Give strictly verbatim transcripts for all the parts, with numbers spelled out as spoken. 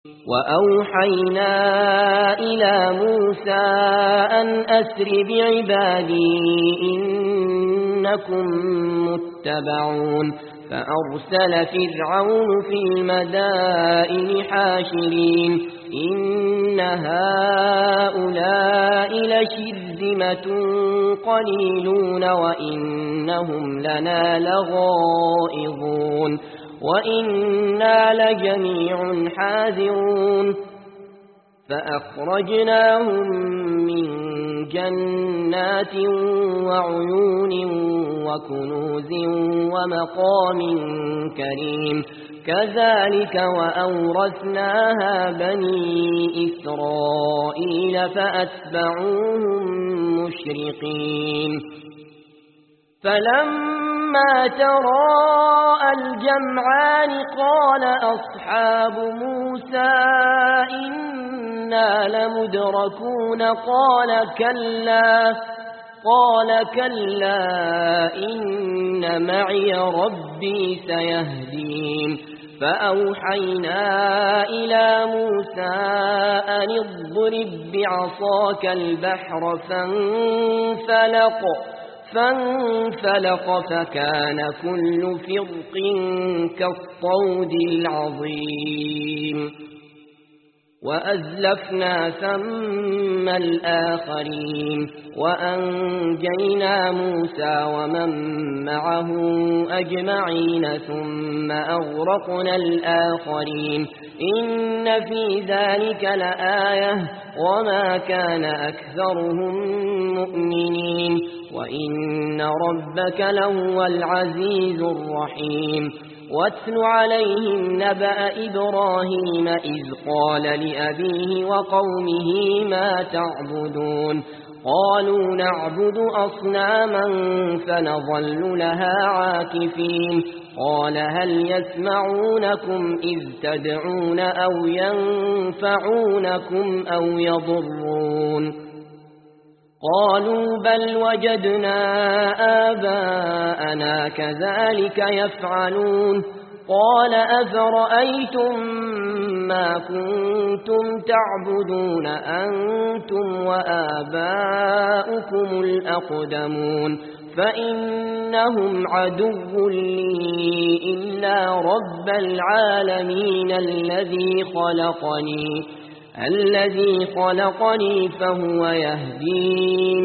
وأوحينا إلى موسى أن أسر بعبادي إنكم متبعون فأرسل فرعون في المدائن حاشرين إن هؤلاء لشرذمة قليلون وإنهم لنا لغائظون وإنا لجميع حاذرون فأخرجناهم من جنات وعيون وكنوز ومقام كريم كذلك وأورثناها بني إسرائيل فأتبعوهم مشرقين فلما تراءى الجمعان قال أصحاب موسى إنا لمدركون قال كلا قال كلا إن معي ربي سيهدين فأوحينا إلى موسى أن اضرب بعصاك البحر فانفلق فانفلق فكان كل فرق كالطود العظيم وأزلفنا ثم الآخرين وأنجينا موسى ومن معه أجمعين ثم أغرقنا الآخرين إن في ذلك لآية وما كان أكثرهم مؤمنين وإن ربك لهو العزيز الرحيم واتل عليهم نبأ إبراهيم إذ قال لأبيه وقومه ما تعبدون قالوا نعبد أصناما فنظل لها عاكفين قال هل يسمعونكم إذ تدعون أو ينفعونكم أو يضرون قالوا بل وجدنا آباءنا كذلك يفعلون قال أفرأيتم ما كنتم تعبدون أنتم وآباؤكم الأقدمون فإنهم عدو لي إلا رب العالمين الذي خلقني الذي خلقني فهو يهدين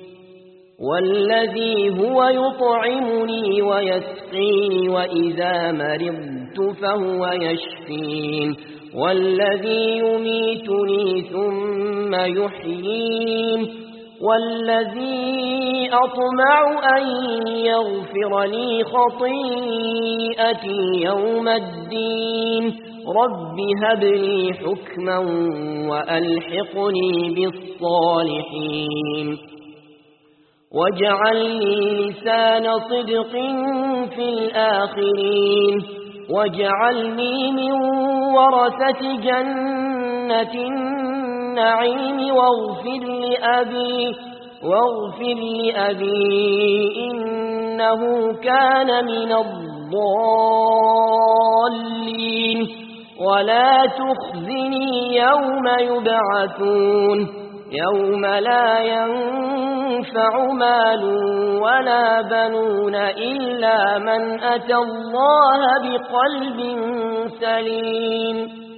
والذي هو يطعمني ويسقيني وإذا مرضت فهو يشفين والذي يميتني ثم يحيين والذي أطمع أن يغفر لي خطيئتي يوم الدين رب هب لي حكما وألحقني بالصالحين واجعلني لسان صدق في الآخرين واجعلني من ورثة جنة النعيم واغفر لأبي واغفر لأبي إنه كان من الضالين ولا تخزني يوم يبعثون يوم لا ينفع مال ولا بنون إلا من أتى الله بقلب سليم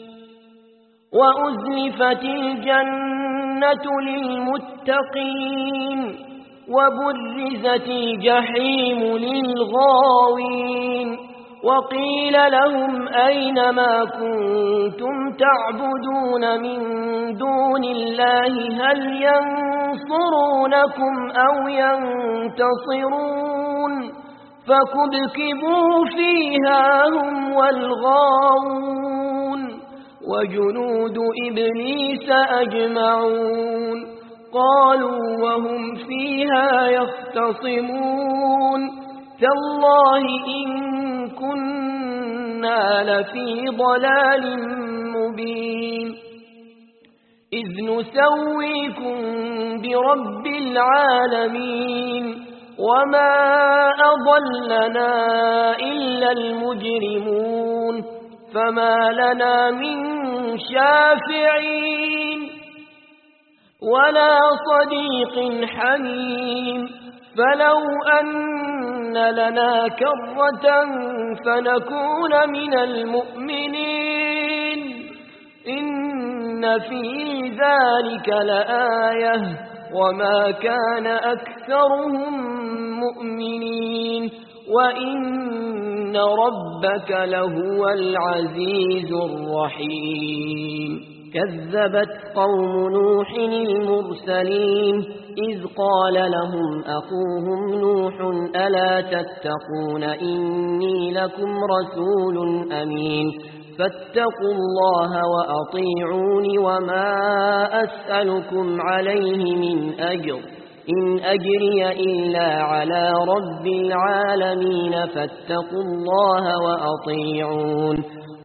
وأزلفت الجنة للمتقين وبرزت الجحيم للغاوين وقيل لهم أين ما كنتم تعبدون من دون الله هل ينصرونكم أو ينتصرون فكبكبوا فيها هم والغاوون وجنود إبليس أجمعون قالوا وهم فيها يختصمون تالله إن كنا لفي ضلال مبين إذ نسويكم برب العالمين وما أضلنا إلا المجرمون فما لنا من شافعين ولا صديق حميم فلو أن لنا كرة فنكون من المؤمنين إن في ذلك لآية وما كان أكثرهم مؤمنين وإن ربك لهو العزيز الرحيم كذبت قوم نوح المرسلين إذ قال لهم أخوهم نوح ألا تتقون إني لكم رسول أمين فاتقوا الله وأطيعون وما أسألكم عليه من أجر إن أجري إلا على رب العالمين فاتقوا الله وأطيعون